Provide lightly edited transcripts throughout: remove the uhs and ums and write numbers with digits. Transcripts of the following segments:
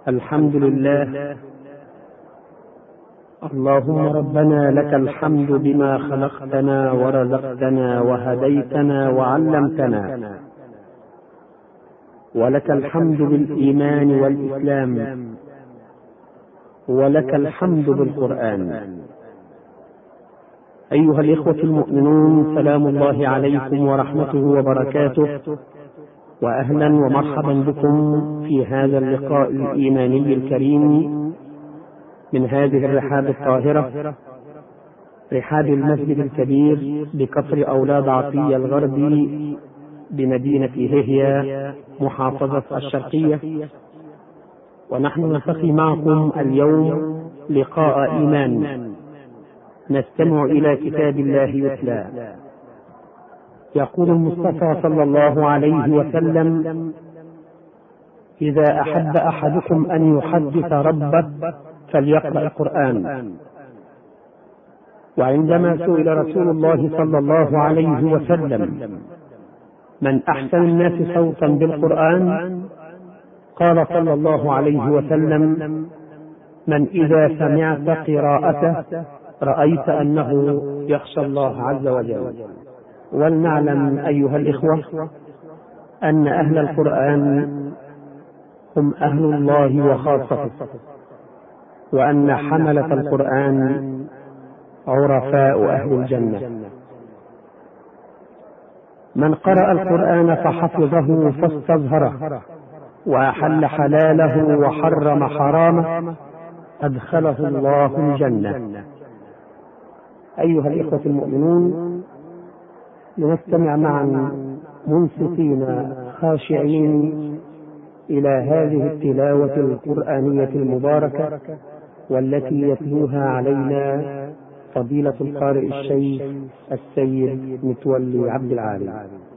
الحمد لله. اللهم ربنا لك الحمد بما خلقتنا ورزقتنا وهديتنا وعلمتنا، ولك الحمد بالإيمان والإسلام، ولك الحمد بالقرآن. أيها الإخوة المؤمنون، سلام الله عليكم ورحمته وبركاته، وأهلا ومرحبا بكم في هذا اللقاء الإيماني الكريم من هذه الرحاب الطاهرة، رحاب المسجد الكبير بكفر أولاد عطية الغربي بمدينة هيهيا محافظة الشرقية. ونحن نلتقي معكم اليوم لقاء إيمان، نستمع إلى كتاب الله يتلى. يقول المصطفى صلى الله عليه وسلم: إذا أحب أحدكم أن يحدث ربه فليقرأ القرآن. وعندما سئل رسول الله صلى الله عليه وسلم: من أحسن الناس صوتا بالقرآن؟ قال صلى الله عليه وسلم: من إذا سمعت قراءته رأيت أنه يخشى الله عز وجل. ولنعلم أيها الإخوة أن أهل القرآن هم أهل الله وخاصته، وأن حملة القرآن عرفاء أهل الجنة. من قرأ القرآن فحفظه فاستظهره وأحل حلاله وحرم حرامه أدخله الله الجنة. أيها الإخوة المؤمنون، لنستمع معا منصتين خاشعين إلى هذه التلاوة القرآنية المباركة، والتي يتلوها علينا فضيلة القارئ الشيخ السيد متولي عبد العالي.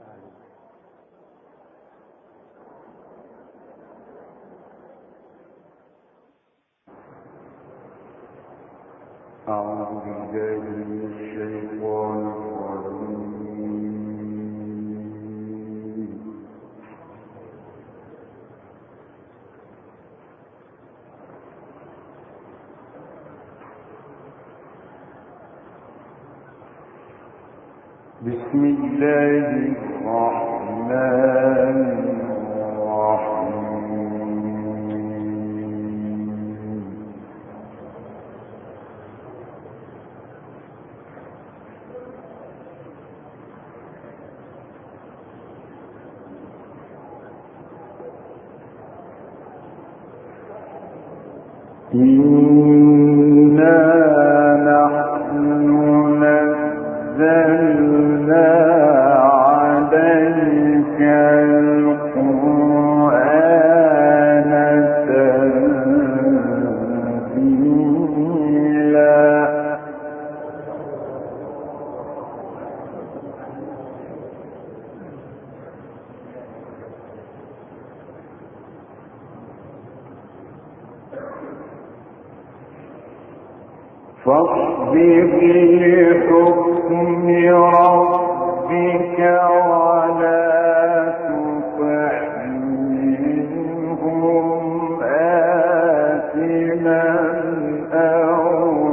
أعوذ بالله من الشيطان الرجيم. بسم الله الرحمن الرحيم. إنا نحن نزلنا عليك القرآن تنزيلا. فاصبر لحكم ربك ولا تطع منهم آثما أو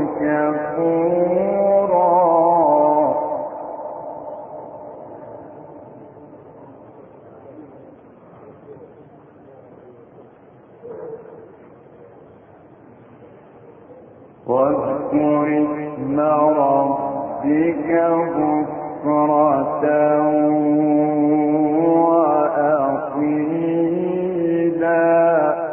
كفورا. واذكر اسم ربك بكرة وأصيلا.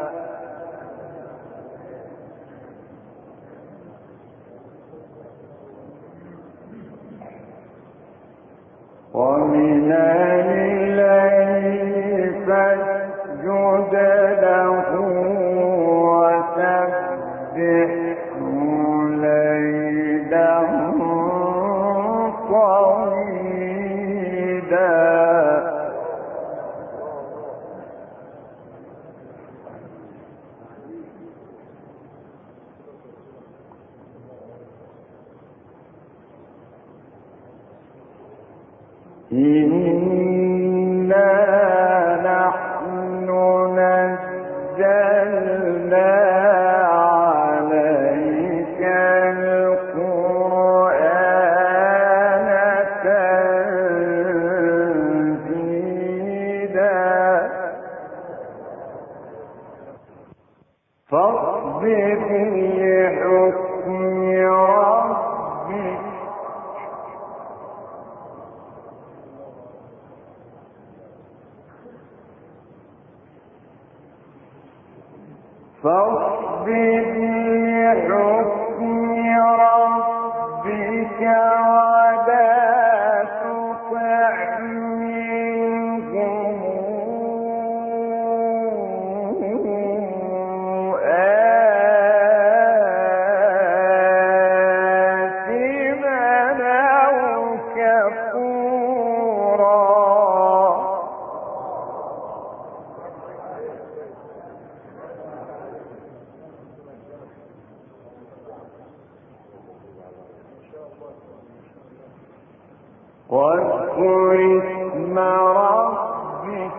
ومن الليل فاسجد له وسبحه ليلا طويلا. إنا نحن نزلنا عليك القرآن تنزيلا فاصبر لحكم ربك ولا تطع منهم آثما أو كفورا واذكر اسم ربك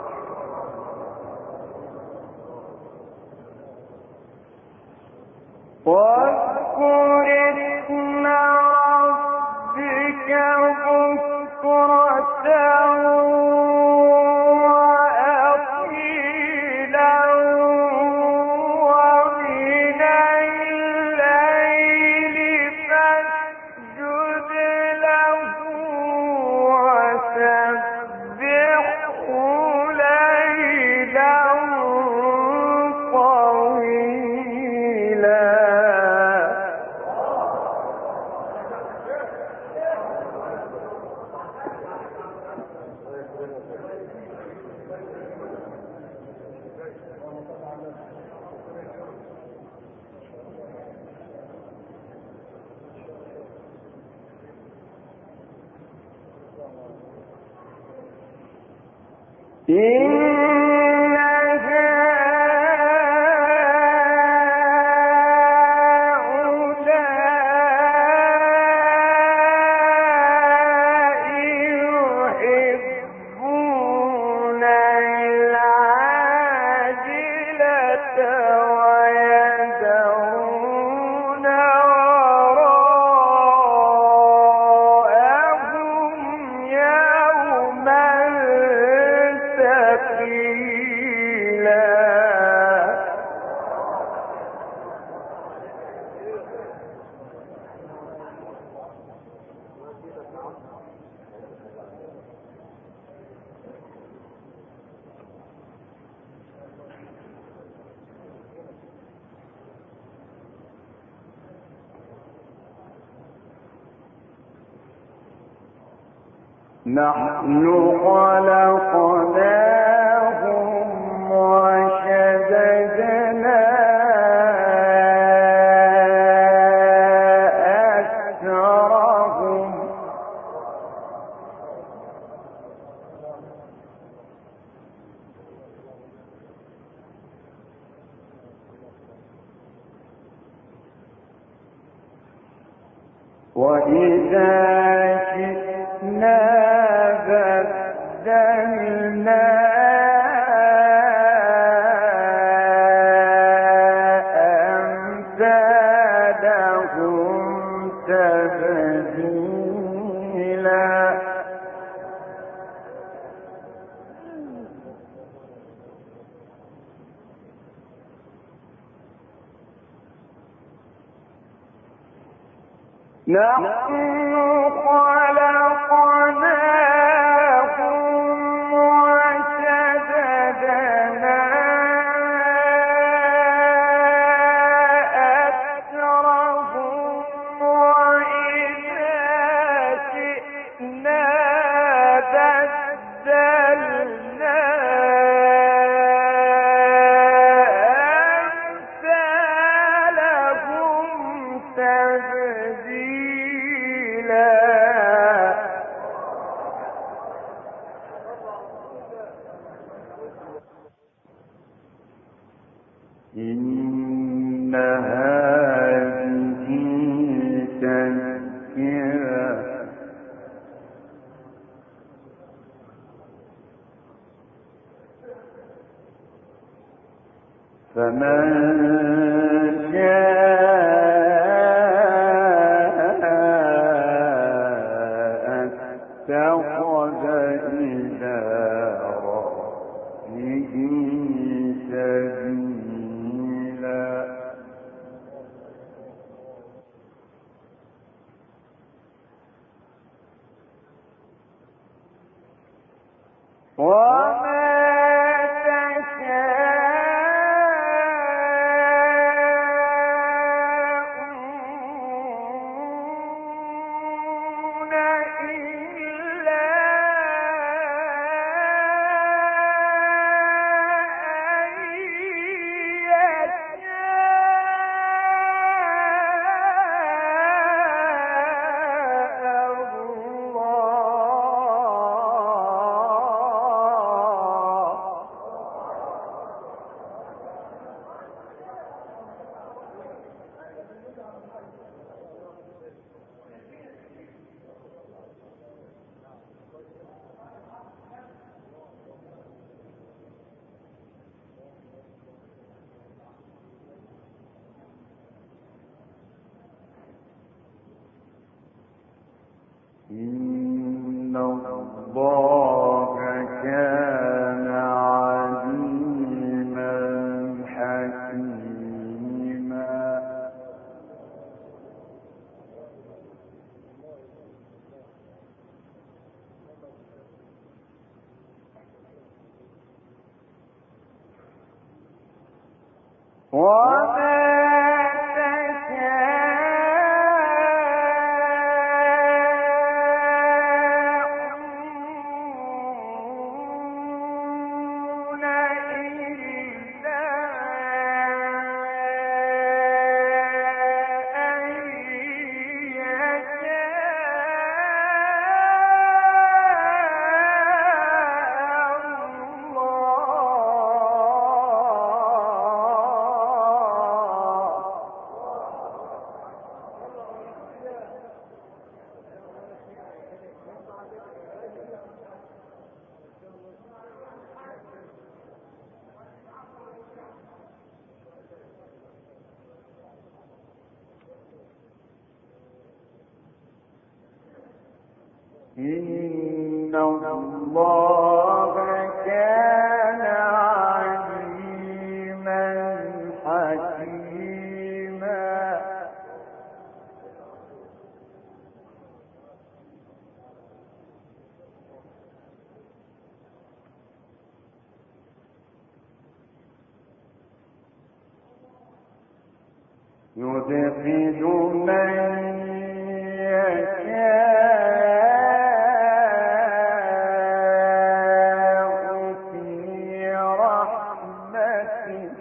بكرة وأصيلا ومن الليل فاسجد له وسبحه ليلا طويلا إن هؤلاء يحبون العاجلة ويذرون وراءهم يوما ثقيلا نحن خلقناهم وشددنا أسرهم وإذا شئنا بدلنا أمثالهم تبديلا نحن خلقناهم وشددنا أسرهم وإذا شئنا بدلنا أمثالهم تبديلا إن هذه تذكرة فمن شاء اتخذ إلى ربه سبيلا وما إن الله كان عليما حكيما إن الله كان عليما حكيما يدخل من يشاء في رحمته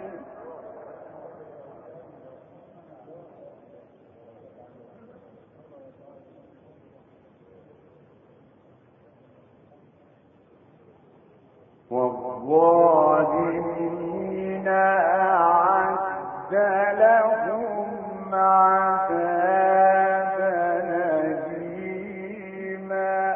والظالمين أعد لهم عذابا أليما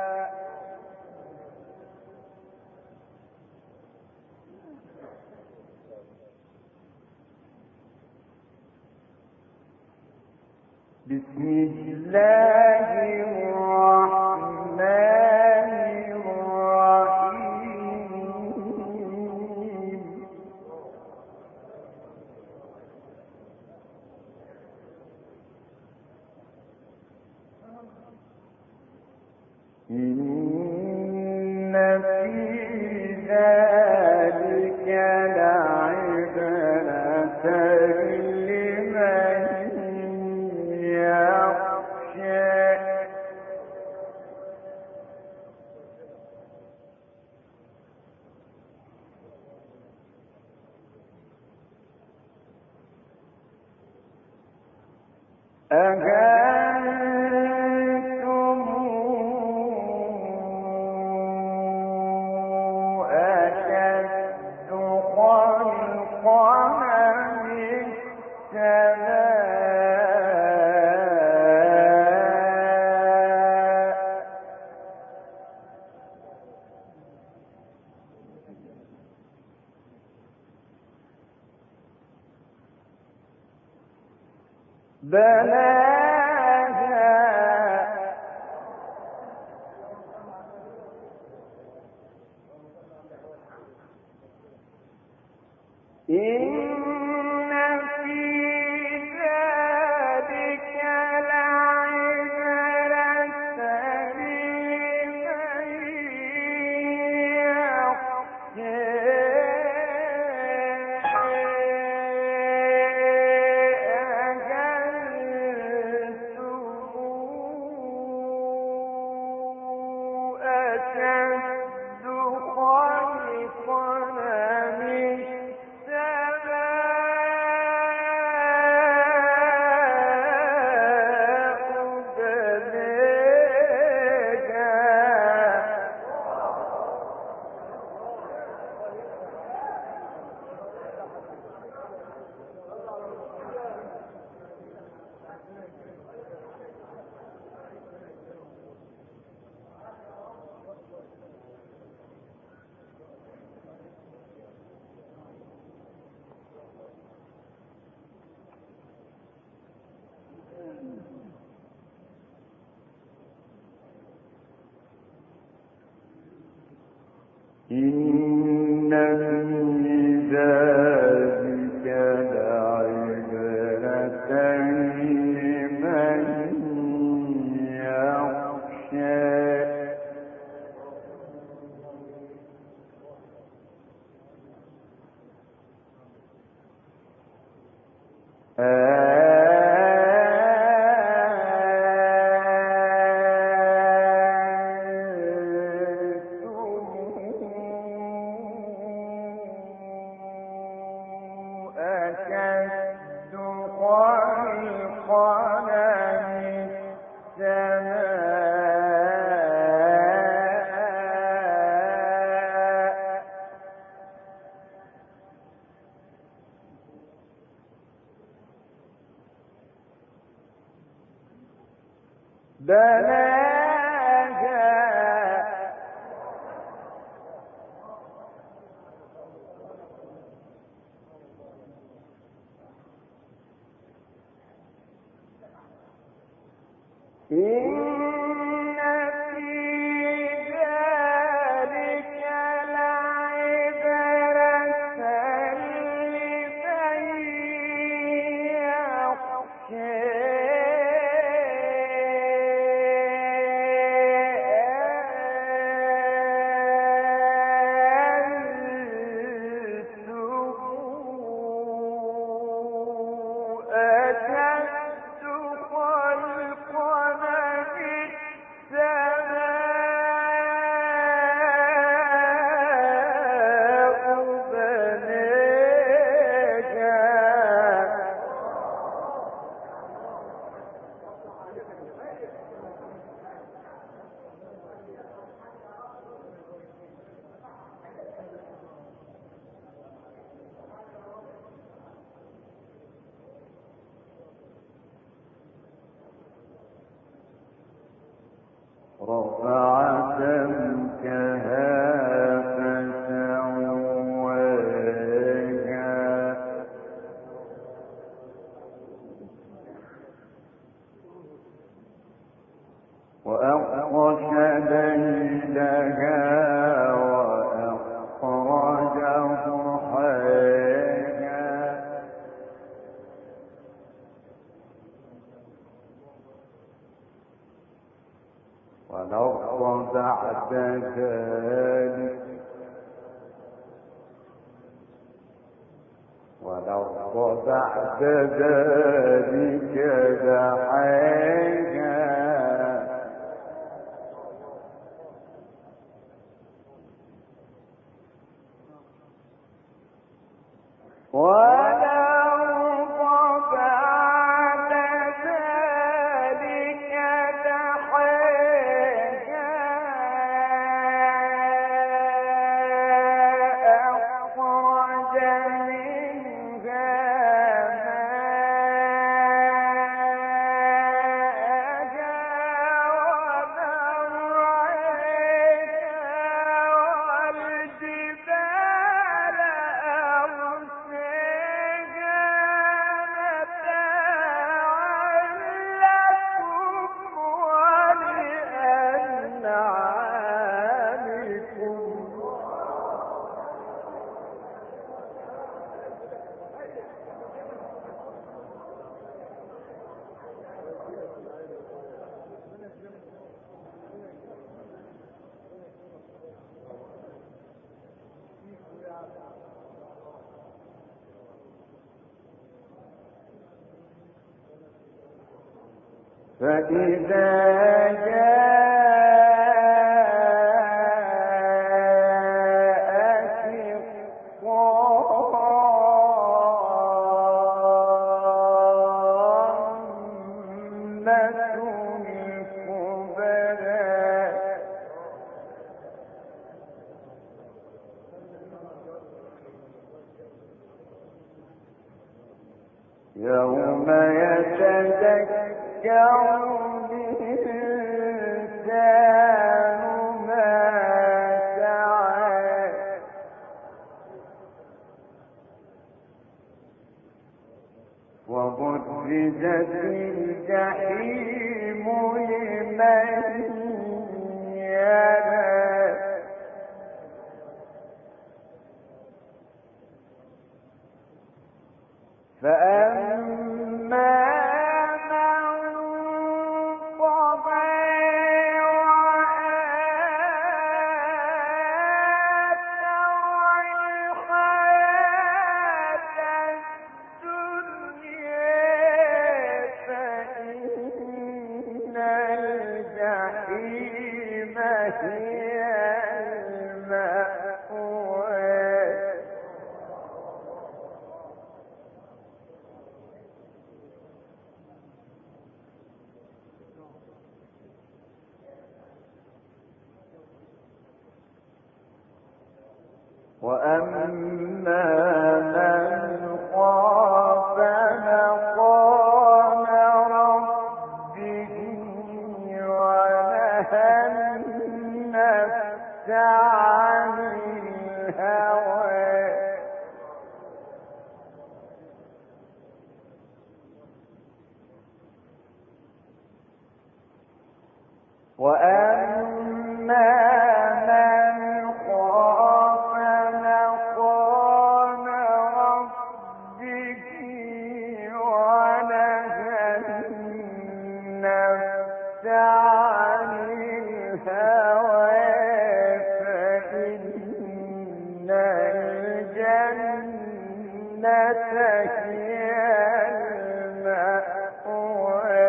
بسم الله الرحمن الرحيم إن في ذلك لعبرة لمن يخشى أأنتم أشد خلقا من السماء إن في ذلك لعبرة لمن يخشى رفع سمكها فسواها وأغطش ليلها وأخرج ضحاها والأرض بعد ذلك دحاها والجبال أرساها يوم يتذكر الإنسان ما سعى وبرزت الجحيم لمن يرى فأما من طغى وآثر الحياة الدنيا فإن الجحيم هي المأوى وأما من خاف مقام ربه ونهى النفس عن الهوى وأما من خاف مقام ربه ونهى النفس عن الهوى فإن الجنة هي المأوى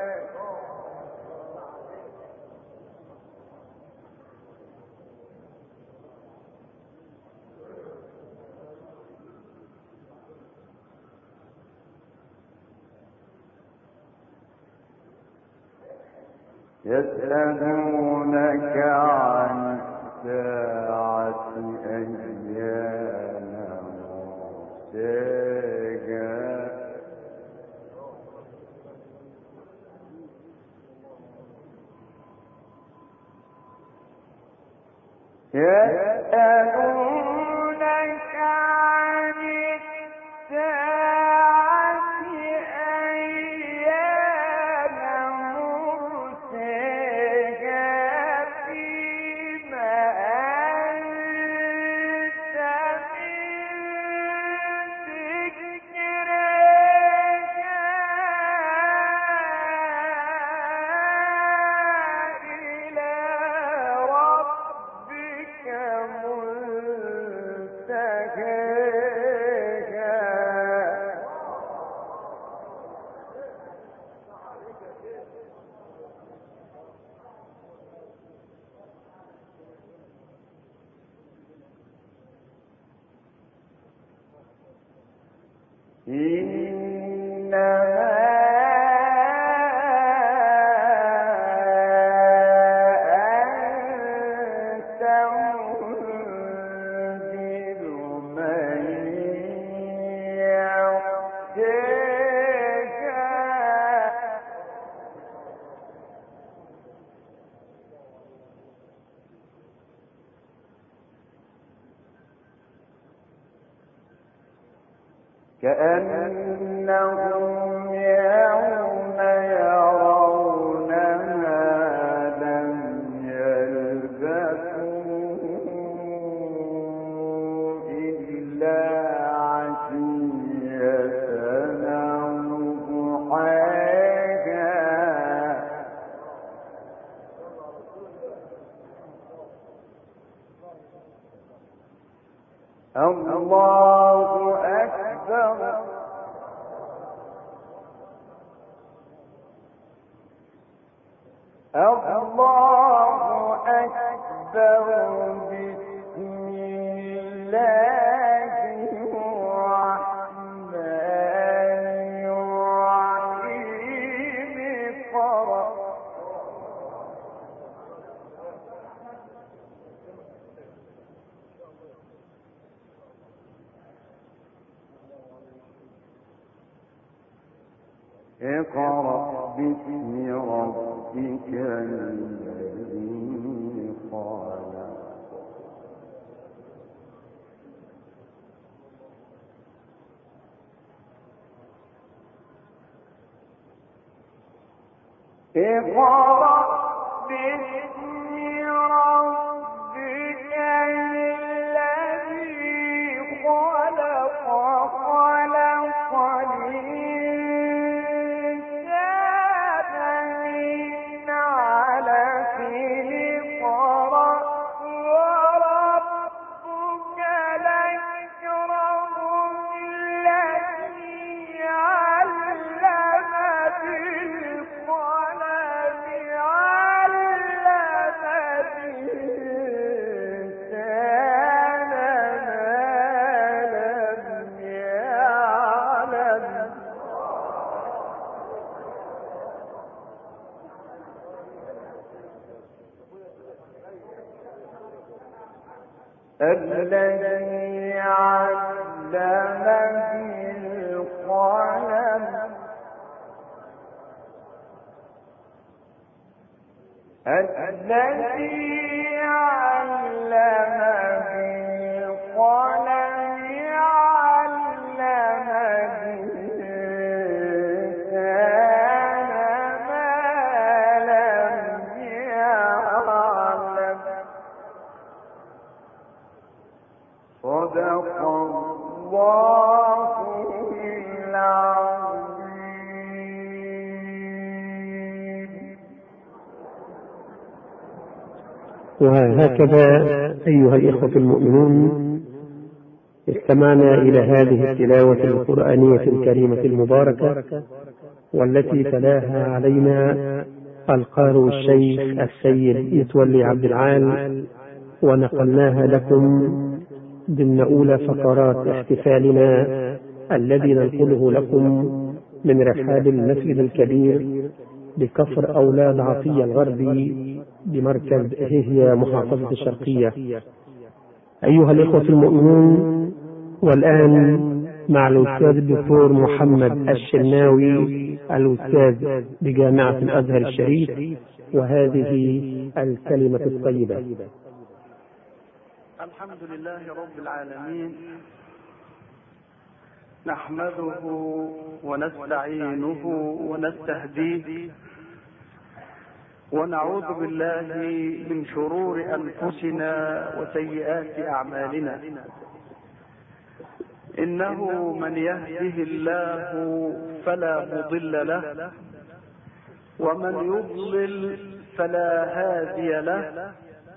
يسألونك عن الساعة أيان مرساها يسألونك عن الساعة أيان مرساها فيما أنت من ذكرها إلى ربك منتهاها إنما أنت منذر من يخشاها كأنهم يوم يرونها لم يلبثوا إلا عشية أو ضحاها الله أكبر الله أكبر. بسم الله الرحمن الرحيم. قرأ. اقرأ باسم ربك الذي خلق. اقرأ باسم ربك الذي خلق. خلق الإنسان من علق. اقرأ وربك الأكرم الذي علم بالقلم. علم الإنسان ما لم يعلم. الذي علم بالقلم. الذي علم بالقلم. علم الإنسان ما لم يعلم. صدق الله العظيم. وهكذا أيها الإخوة المؤمنون استمعنا إلى هذه التلاوة القرآنية الكريمة المباركة، والتي تلاها علينا القارئ الشيخ السيد متولي عبد العال، ونقلناها لكم ضمن أولى فقرات احتفالنا الذي ننقله لكم من رحاب المسجد الكبير بكفر أولاد عطية الغربي بمركز هيهيا محافظة الشرقية. أيها الإخوة المؤمنون، والآن مع الأستاذ الدكتور محمد الشناوي الأستاذ بجامعة الأزهر الشريف، وهذه الكلمة الطيبة. الحمد لله رب العالمين، نحمده ونستعينه ونستهديه، ونعوذ بالله من شرور أنفسنا وسيئات أعمالنا. إنه من يهده الله فلا مضل له، ومن يضلل فلا هادي له.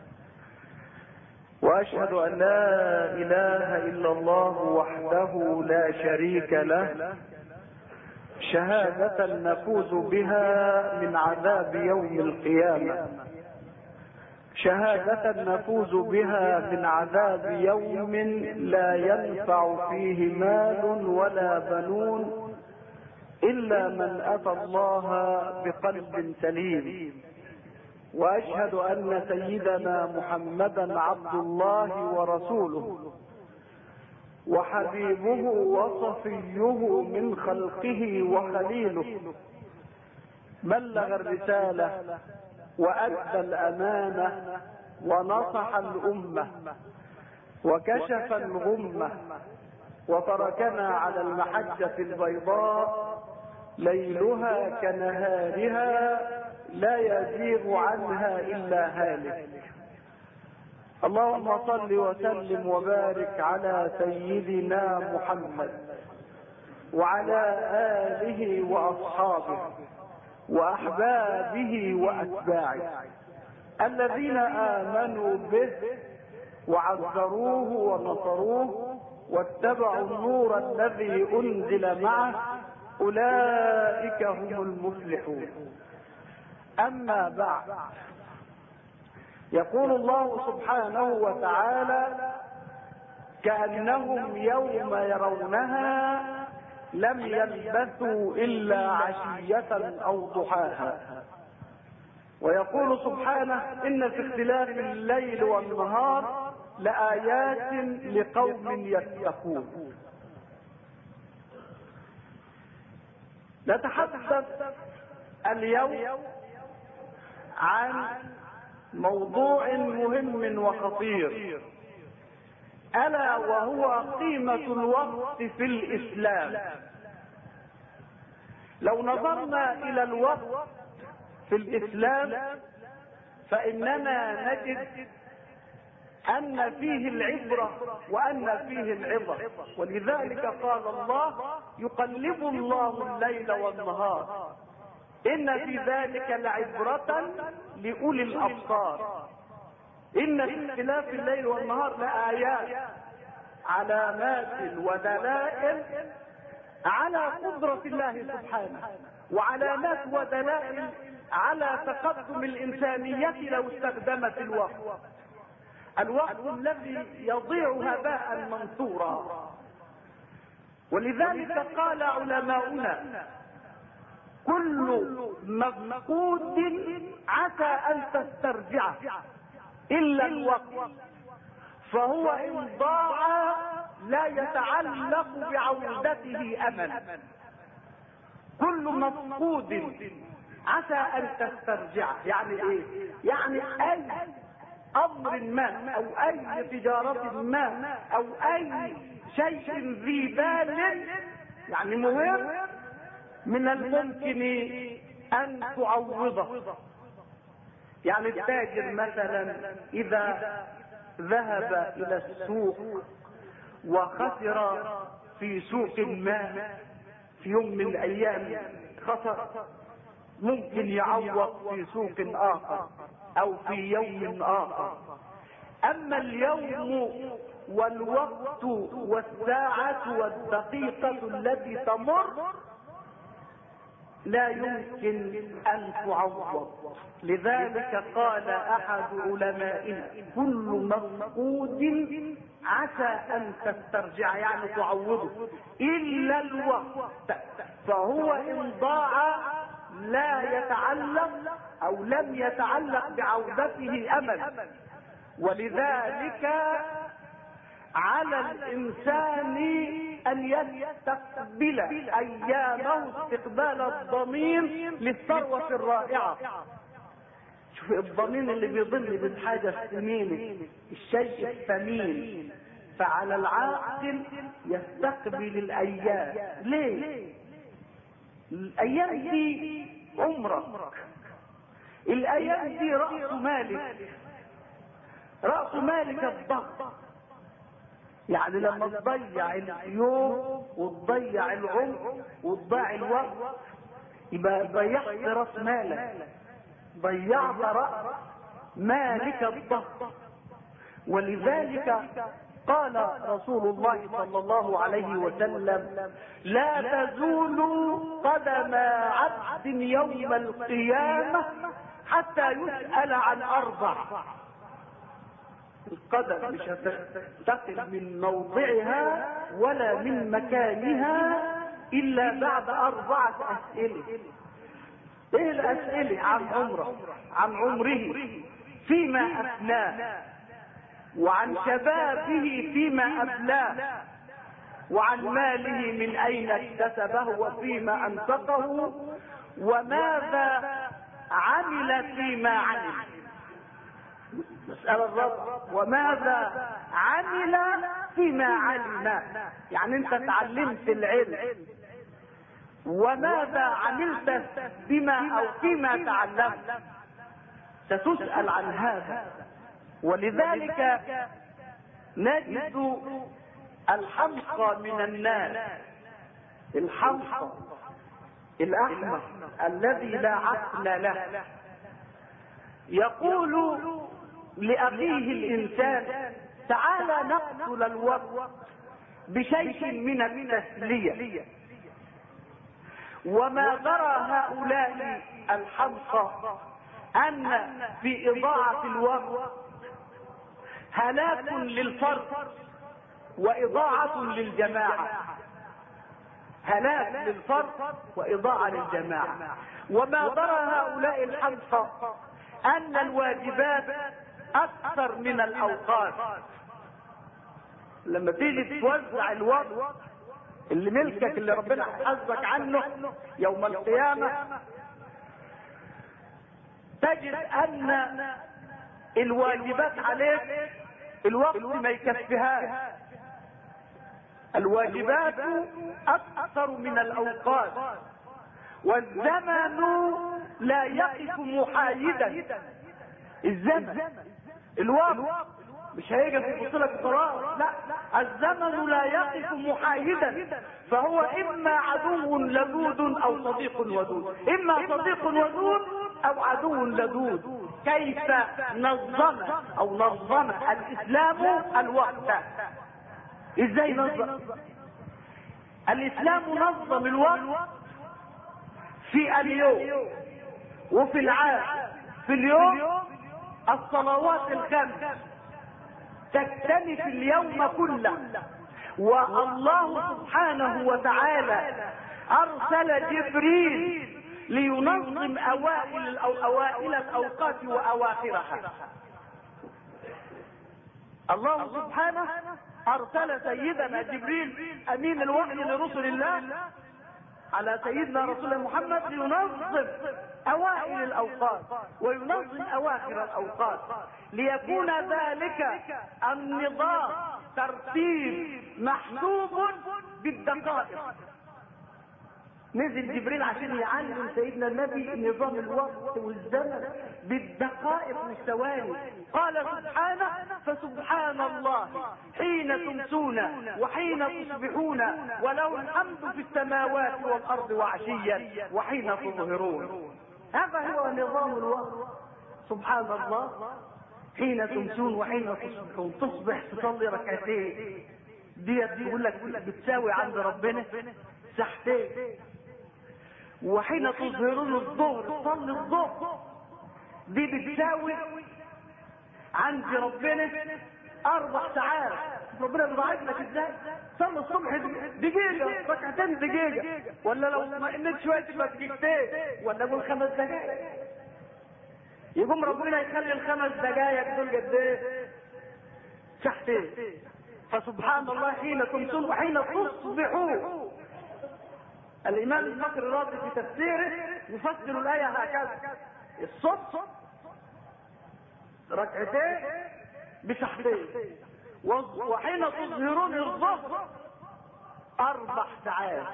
وأشهد أن لا إله إلا الله وحده لا شريك له، شهادة نفوز بها من عذاب يوم القيامة، شهادة نفوز بها من عذاب يوم لا ينفع فيه مال ولا بنون إلا من أتى الله بقلب سليم. وأشهد أن سيدنا محمدا عبد الله ورسوله، وحبيبه وصفيه من خلقه وخليله، بلغ الرسالة وأدى الأمانة ونصح الأمة وكشف الغمة، وتركنا على المحجة البيضاء ليلها كنهارها لا يزيغ عنها إلا هالك. اللهم صل وسلم وبارك على سيدنا محمد وعلى آله وأصحابه وأحبابه وأتباعه الذين آمنوا به وعذروه ونصروه واتبعوا النور الذي أنزل معه، أولئك هم المفلحون. أما بعد، يقول الله سبحانه وتعالى: كأنهم يوم يرونها لم يلبثوا إلا عشية أو ضحاها. ويقول سبحانه: إن في اختلاف الليل والنهار لآيات لقوم يتقون. نتحدث اليوم عن موضوع مهم وخطير، ألا وهو قيمة الوقت في الإسلام. لو نظرنا إلى الوقت في الإسلام فإننا نجد أن فيه العبرة وأن فيه العظة، ولذلك قال الله: يقلب الله الليل والنهار إن في ذلك لعبرة لأولي الأبصار. إن في اختلاف الليل والنهار لآيات، علامات ودلائل على قدرة الله سبحانه، وعلامات ودلائل على تقدم الإنسانية لو استخدمت الوقت الذي يضيع هباء منثورا. ولذلك قال علماؤنا: كل مفقود عسى أن تسترجعه إلا الوقت، فهو إن ضاع لا يتعلق بعودته أمل. كل مفقود عسى أن تسترجعه يعني إيه؟ يعني أي أمر ما أو أي تجارة ما أو أي شيء ذي بال يعني مهم من الممكن أن تعوضه. يعني التاجر مثلا إذا ذهب إلى السوق وخسر في سوق ما في يوم من الأيام خسر، ممكن يعوض في سوق آخر أو في يوم آخر. أما اليوم والوقت والساعة والدقيقة التي تمر لا يمكن أن تعوض. لذلك قال أحد علمائنا: كل مفقود عسى أن تسترجع يعني تعوضه إلا الوقت، فهو إن ضاع لا يتعلق أو لم يتعلق بعودته أمل. ولذلك على الإنسان أن يستقبل أيامه استقبال الضمين للثروة الرائعة. شوف الضمين اللي بيضل بالحاجة الثمينة، الشيء الثمين. فعلى العاقل يستقبل الأيام. ليه؟ الأيام دي عمرك، الأيام دي رأس مالك، رأس مالك الضغط. يعني لما تضيع اليوم وتضيع العمر وتضيع الوقت يبقى ضيعت راس مالك، ضيعت راس مالك الضغط. ولذلك قال رسول الله صلى الله عليه وسلم: لا تزول قدم عبد يوم القيامة حتى يسأل عن 4. القدم مش هتنتقل من موضعها ولا من مكانها إلا بعد 4 أسئلة. ايه الأسئلة؟ عن عمره، عن عمره فيما أفناه، وعن شبابه فيما أبلاه، وعن ماله من أين اكتسبه وفيما أنفقه، وماذا عمل فيما عمل. مسألة الرابعة: وماذا عمل فيما علم. يعني انت تعلمت العلم، وماذا عملت بما او فيما تعلمت، ستسأل عن هذا. ولذلك نجد الحمقى من الناس، الحمقى الأحمق الذي لا عقل له، يقول لأخيه الإنسان: تعال نقتل الوقت بشيء من التسلية. وما ترى هؤلاء الحمقى ان في اضاعة الوقت هلاك للفرد واضاعة للجماعة، هلاك للفرد واضاعة للجماعة. وما درى هؤلاء الحمقى ان الواجبات اكثر من الاوقات. لما تيجي توزع الوقت اللي ملكك اللي ربنا حفظك عنه يوم القيامة، تجد ان الواجبات عليك الوقت ما يكفيهاش. الواجبات اكثر من الاوقات، والزمن لا يقف محايدا. الزمن الوقت مش هيجي يبص لك خلاص، لا، الزمن لا يقف محايدا، فهو اما عدو لدود او صديق ودود، اما صديق ودود او عدو لدود. كيف نظم الاسلام الوقت؟ ازاي نظم الاسلام؟ نظم الوقت في اليوم وفي العام. في اليوم الصلوات الخمس تكتنف اليوم كله، والله سبحانه وتعالى ارسل جبريل لينظم اوائل الاوقات واواخرها. الله سبحانه ارسل سيدنا جبريل امين الوحي لرسل الله على سيدنا رسول الله محمد لينظم اوائل الاوقات وينظم اواخر الاوقات، ليكون ذلك النظام ترتيب محسوب بالدقائق. نزل جبريل عشان يعلم سيدنا النبي نظام الوقت والزمن بالدقائق والثواني. قال سبحانه: فسبحان الله حين تمسون وحين تصبحون وله الحمد في السماوات والارض وعشيا وحين تظهرون. هذا هو نظام الوقت. سبحان الله حين تمسون وحين تصبحون. تصبح تصلي ركعتين، دي تقول لك بتساوي عند ربنا ساعتين. وحين تظهرون الظهر تصلي الظهر، دي بتساوي عند ربنا 4 ساعات. ربنا بيضاعف لك ازاي؟ صلي الصبح دقيقة، ركعتين دقيقة، ولا لو ما انك شوية تبقى دقيقتين، ولا قول 5 دقائق. يقوم ربنا يخلي ال5 دقائق دول قد ايه؟ ساعتين. فسبحان الله حين تمسون وحين تصبحون. الامام الفقري الرازي في تفسيره يفسر الايه هكذا: الصبح ركعتين بساعتين، وحين تظهرون الظهر 4 ساعات،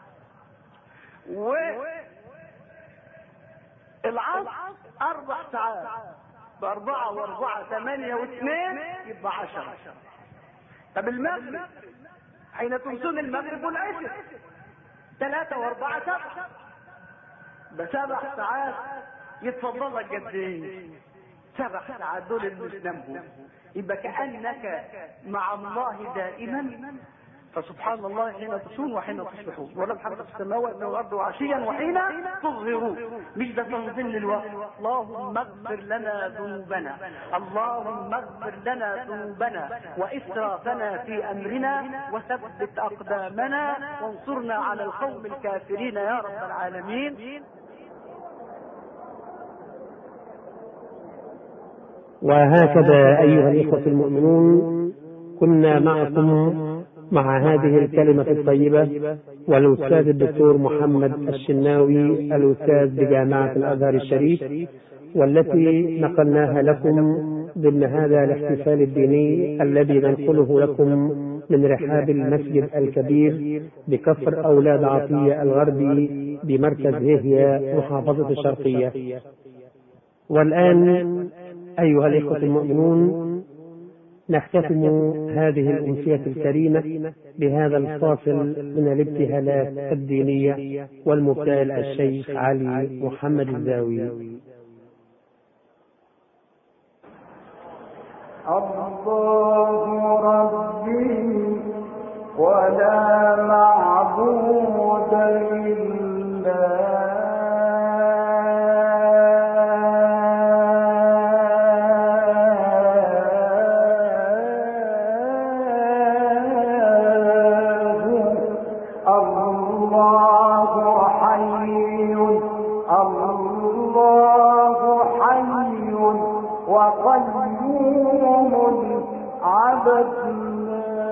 والعصر 4 ساعات، ب4 و4 8 و2 يبقى 10. طب المغرب حين تمسون المغرب والعشاء 3 و4 7، ب7 ساعات. يتفضل لك قد ايه؟ 7 ساعات دول اللي تنامهم، يبقى كأنك مع الله دائما. فسبحان الله حين تصوم وحين تصبحون ولا الحمد في السماوات والارض وعشيا وحين تظهرون. مش ده تنظيم للوقت. اللهم اغفر لنا ذنوبنا، اللهم اغفر لنا ذنوبنا واسرافنا في امرنا وثبت اقدامنا وانصرنا على القوم الكافرين يا رب العالمين. وهكذا أيها الإخوة المؤمنون كنا معكم مع هذه الكلمة الطيبة والأستاذ الدكتور محمد الشناوي الأستاذ بجامعة الأزهر الشريف، والتي نقلناها لكم ضمن هذا الاحتفال الديني الذي ننقله لكم من رحاب المسجد الكبير بكفر أولاد عطية الغربي بمركز هيهية محافظة الشرقية. والآن أيها الإخوة المؤمنون نختتم هذه الأمسية الكريمة بهذا الفاصل من الابتهالات الدينية والمبتهل الشيخ علي محمد الزاوي. الله ربي ولا معبود إلا الله حي وقيوم عبدنا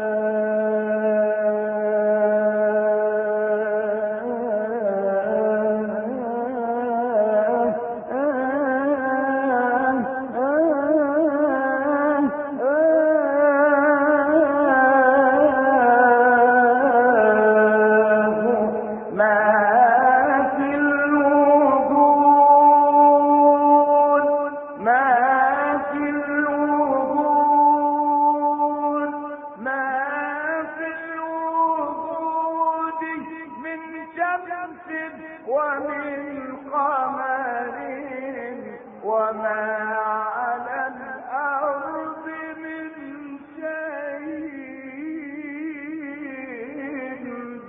ومن قمر وما على الأرض من شيء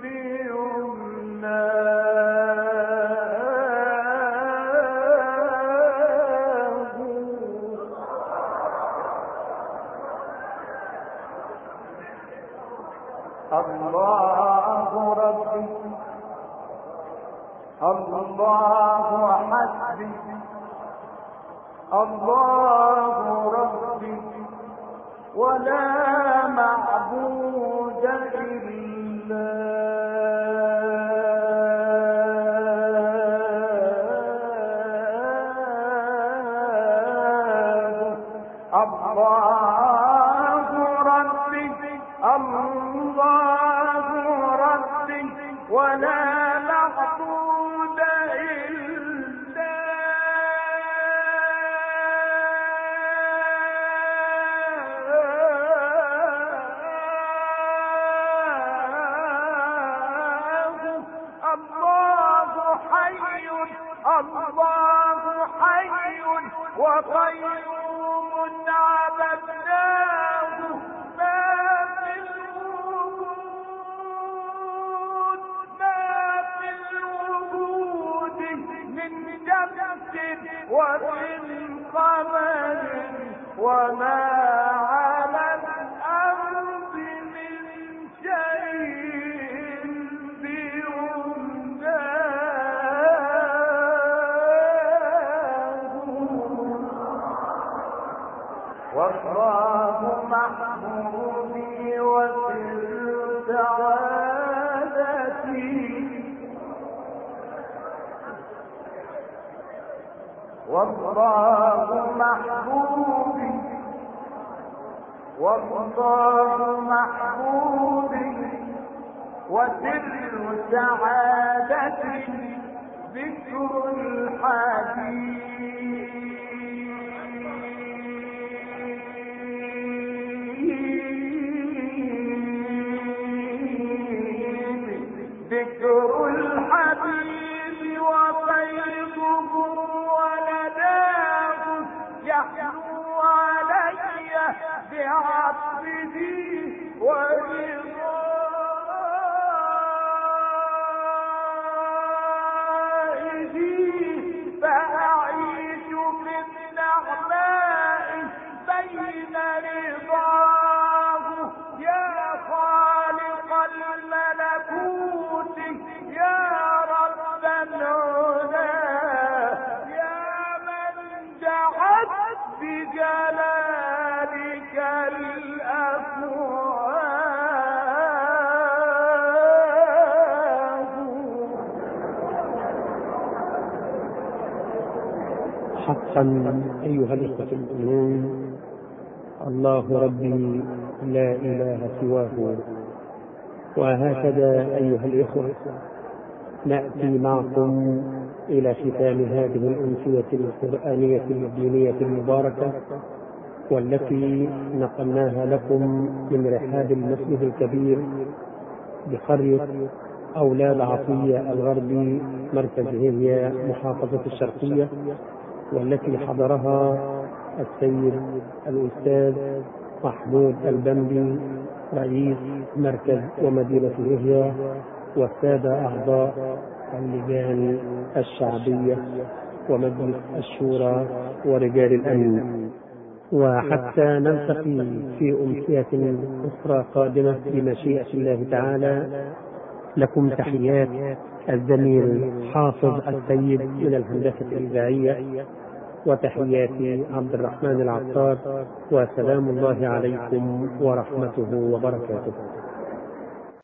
بيمناه. الله ربي الله حسبي الله ربي ولا معبود إلا الله ربي الله ربي ولا معبود إلا الله حي الله حي وقيوم عبدناه ما في الوجود من شمس ومن قمر وما على الأرض من شيء بيمناه. والله محبوبي وسر سعادتي والله محبوبي والله محبوبي وسر سعادتي ذكر الحبيب وفيضه ولداه يحلو علي بعطفه ورضائه فأعيش في النعماء بين رضاه. يا خالق الملكوت يا رب العلا يا من جعلت بجلالك الأفواه. حقا أيها الإخوة المؤمنون، الله ربي لا إله سواه. وهكذا أيها الإخوة نأتي معكم إلى ختام هذه الأمسية القرآنية الدينية المباركة، والتي نقلناها لكم من رحاب المسجد الكبير بقرية أولاد عطية الغربي مركز هيليا محافظة الشرقية، والتي حضرها السيد الأستاذ محمود البندي رئيس مركز ومدينة هيليا، والسادة أعضاء اللجان الشعبية ومجلس الشورى ورجال الأمن. وحتى نلتقي في أمسية أخرى قادمة بمشيئة الله تعالى، لكم تحيات الزميل حافظ السيد من الهندسة الإذاعية، وتحياتي عبد الرحمن العطار، وسلام الله عليكم ورحمته وبركاته.